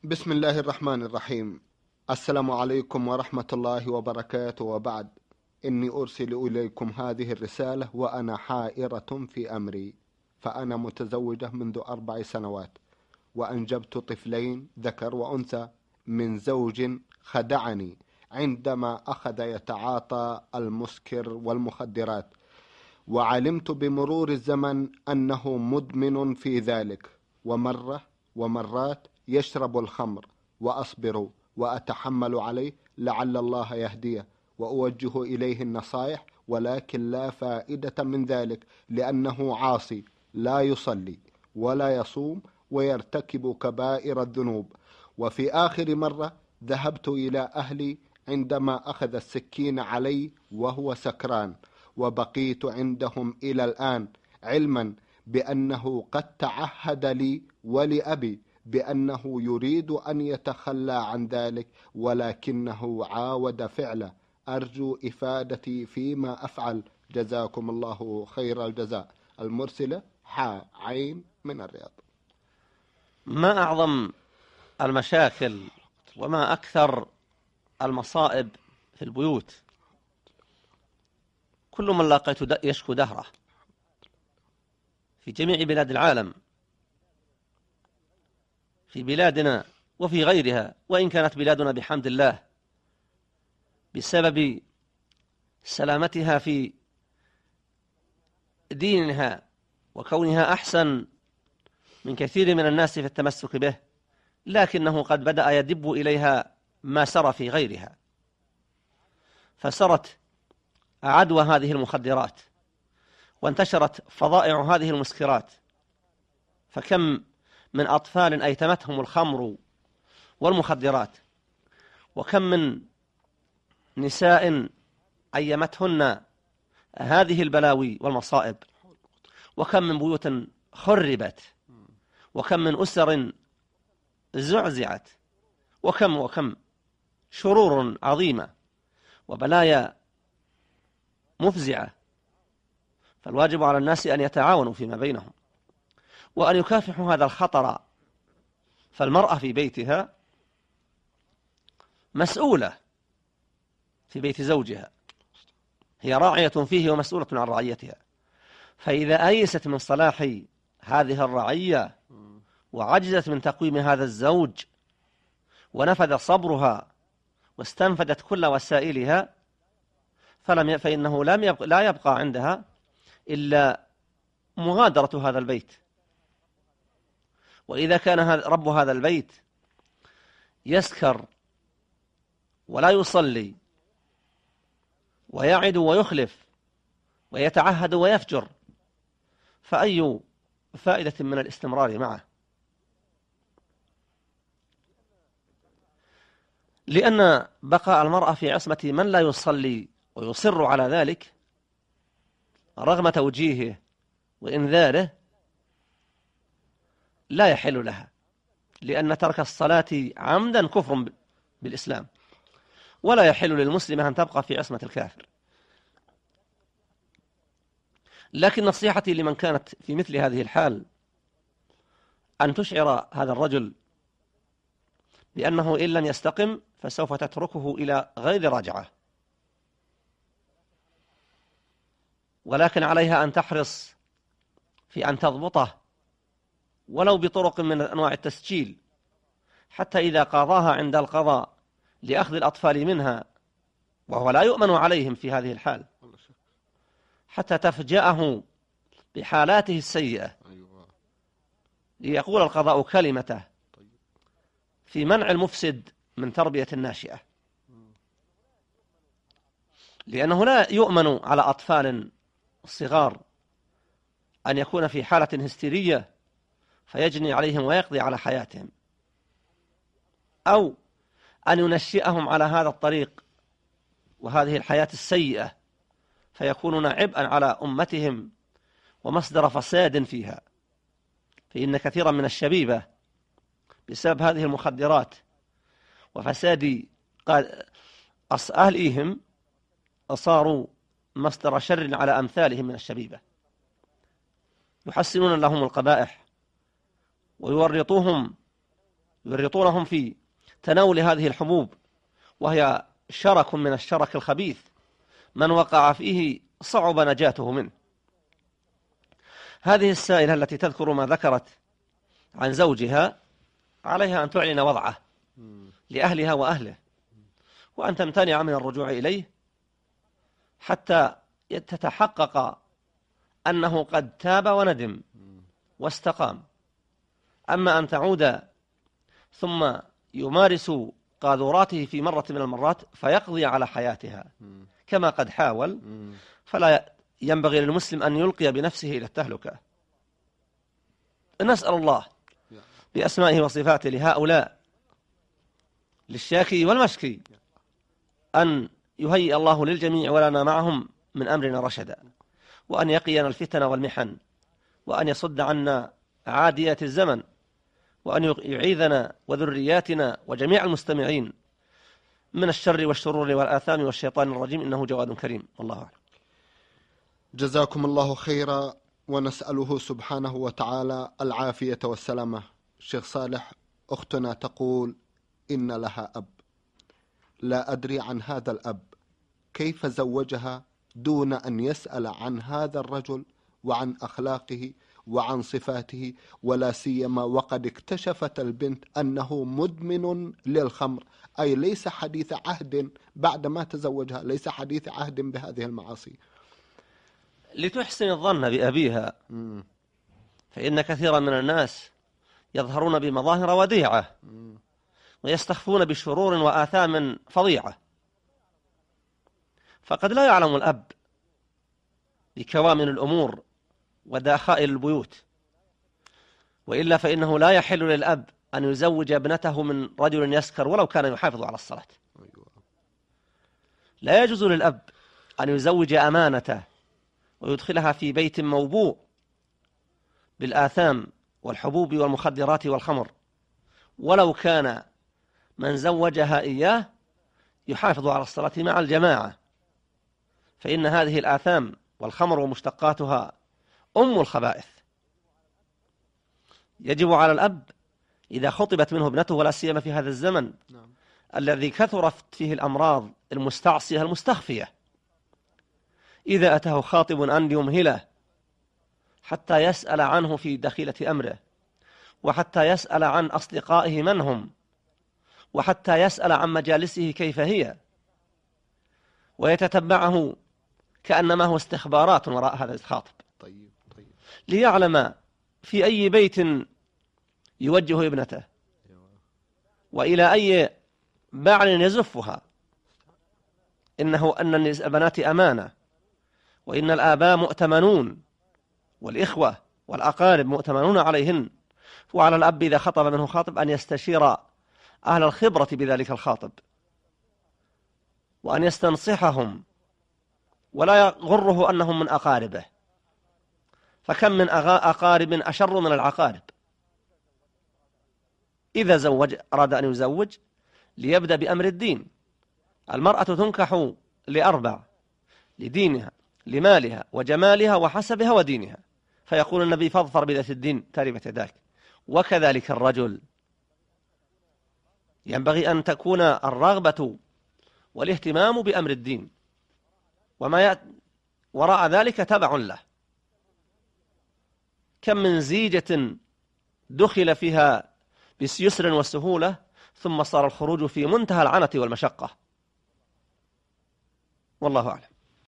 بسم الله الرحمن الرحيم. السلام عليكم ورحمة الله وبركاته، وبعد. إني أرسل إليكم هذه الرسالة وأنا حائرة في أمري، فأنا متزوجة منذ 4 سنوات، وأنجبت طفلين ذكر وأنثى من زوج خدعني عندما أخذ يتعاطى المسكر والمخدرات، وعلمت بمرور الزمن أنه مدمن في ذلك، ومرات يشرب الخمر، وأصبر وأتحمل عليه لعل الله يهديه، وأوجه إليه النصائح، ولكن لا فائدة من ذلك، لأنه عاصي لا يصلي ولا يصوم ويرتكب كبائر الذنوب. وفي آخر مرة ذهبت إلى أهلي عندما أخذ السكين علي وهو سكران، وبقيت عندهم إلى الآن، علما بأنه قد تعهد لي ولأبي بأنه يريد أن يتخلى عن ذلك، ولكنه عاود فعله. أرجو إفادتي فيما أفعل، جزاكم الله خير الجزاء. المرسلة عين من الرياض. ما أعظم المشاكل وما أكثر المصائب في البيوت. كل من لاقيته يشكو دهره في جميع بلاد العالم، في بلادنا وفي غيرها، وإن كانت بلادنا بحمد الله بسبب سلامتها في دينها وكونها أحسن من كثير من الناس في التمسك به، لكنه قد بدأ يدب إليها ما سرى في غيرها، فسرت عدوى هذه المخدرات، وانتشرت فظائع هذه المسكرات. فكم من أطفال أيتمتهم الخمر والمخدرات، وكم من نساء أيمتهن هذه البلاوي والمصائب، وكم من بيوت خربت، وكم من أسر زعزعت، وكم شرور عظيمة وبلايا مفزعة. فالواجب على الناس أن يتعاونوا فيما بينهم وأن يكافحوا هذا الخطر. فالمرأة في بيتها مسؤولة في بيت زوجها، هي راعية فيه ومسؤولة عن رعيتها. فإذا أيست من صلاح هذه الرعية وعجزت من تقويم هذا الزوج ونفذ صبرها واستنفدت كل وسائلها، فإنه لا يبقى عندها إلا مغادرة هذا البيت. وإذا كان رب هذا البيت يسكر ولا يصلي ويعد ويخلف ويتعهد ويفجر، فأي فائدة من الاستمرار معه؟ لأن بقاء المرأة في عصمة من لا يصلي ويصر على ذلك رغم توجيهه وإنذاره لا يحل لها، لأن ترك الصلاة عمدا كفر بالإسلام، ولا يحل للمسلمة أن تبقى في عصمة الكافر. لكن نصيحتي لمن كانت في مثل هذه الحال أن تشعر هذا الرجل بأنه إن لم يستقم فسوف تتركه إلى غير رجعة، ولكن عليها أن تحرص في أن تضبطه ولو بطرق من أنواع التسجيل، حتى إذا قاضاها عند القضاء لأخذ الأطفال منها وهو لا يؤمن عليهم في هذه الحال، حتى تفجأه بحالاته السيئة، ليقول القضاء كلمته في منع المفسد من تربية الناشئة. لأنه لا يؤمن على أطفال صغار أن يكون في حالة هستيرية فيجني عليهم ويقضي على حياتهم، أو أن ينشئهم على هذا الطريق وهذه الحياة السيئة فيكونون عبئا على أمتهم ومصدر فساد فيها. فإن كثيرا من الشبيبة بسبب هذه المخدرات وفساد أهليهم صاروا مصدر شر على أمثالهم من الشبيبة، يحسنون لهم القبائح ويورطوهم يورطونهم في تناول هذه الحبوب، وهي شرك من الشرك الخبيث، من وقع فيه صعب نجاته منه. هذه السائلة التي تذكر ما ذكرت عن زوجها عليها أن تعلن وضعه لأهلها وأهله، وأن تمتنع من الرجوع إليه حتى تتحقق أنه قد تاب وندم واستقام. أما أن تعود ثم يمارس قاذوراته في مرة من المرات فيقضي على حياتها كما قد حاول، فلا ينبغي للمسلم أن يلقي بنفسه إلى التهلكة. نسأل الله بأسمائه وصفاته لهؤلاء، للشاكي والمشكي، أن يهيئ الله للجميع ولنا معهم من أمرنا رشدا، وأن يقينا الفتن والمحن، وأن يصد عنا عاديات الزمن، وأن يعيذنا وذرياتنا وجميع المستمعين من الشر والشرور والآثام والشيطان الرجيم، إنه جواد كريم. والله أعلم. جزاكم الله خيرا، ونسأله سبحانه وتعالى العافية والسلامة. الشيخ صالح، أختنا تقول إن لها أب، لا أدري عن هذا الأب كيف زوجها دون أن يسأل عن هذا الرجل وعن أخلاقه وعن صفاته، ولا سيما وقد اكتشفت البنت أنه مدمن للخمر، أي ليس حديث عهد بعد ما تزوجها، ليس حديث عهد بهذه المعاصي. لتحسن الظن بأبيها، فإن كثيرا من الناس يظهرون بمظاهر وديعة ويستخفون بشرور وآثام فظيعة، فقد لا يعلم الأب بكوامن الأمور وداخائل البيوت، وإلا فإنه لا يحل للأب أن يزوج ابنته من رجل يسكر ولو كان يحافظ على الصلاة. لا يجوز للأب أن يزوج أمانته ويدخلها في بيت موبوء بالآثام والحبوب والمخدرات والخمر، ولو كان من زوجها إياه يحافظ على الصلاة مع الجماعة، فإن هذه الآثام والخمر ومشتقاتها أم الخبائث. يجب على الأب إذا خطبت منه ابنته، ولا سيما في هذا الزمن الذي كثرت فيه الأمراض المستعصية المستخفية، إذا أتاه خاطب أن يمهله حتى يسأل عنه في دخيلة أمره، وحتى يسأل عن أصدقائه من هم، وحتى يسأل عن مجالسه كيف هي، ويتتبعه كأنما هو استخبارات وراء هذا الخاطب، ليعلم في أي بيت يوجه ابنته، وإلى أي باع يزفها. أن البنات أمانة، وإن الآباء مؤتمنون، والإخوة والأقارب مؤتمنون عليهن، وعلى الأب إذا خطب منه خاطب أن يستشير أهل الخبرة بذلك الخاطب، وأن يستنصحهم، ولا يغره أنهم من أقاربه، فكم من أقارب أشر من العقارب. إذا أراد أن يزوج ليبدأ بأمر الدين. المرأة تنكح لأربع: لدينها، لمالها، وجمالها، وحسبها، ودينها. فيقول النبي: فاظفر بذات الدين تربت يداك. وكذلك الرجل ينبغي أن تكون الرغبة والاهتمام بأمر الدين، وما وراء ذلك تبع له. كم من زيجة دخل فيها بيسر وسهولة، ثم صار الخروج في منتهى العنة والمشقة. والله أعلم.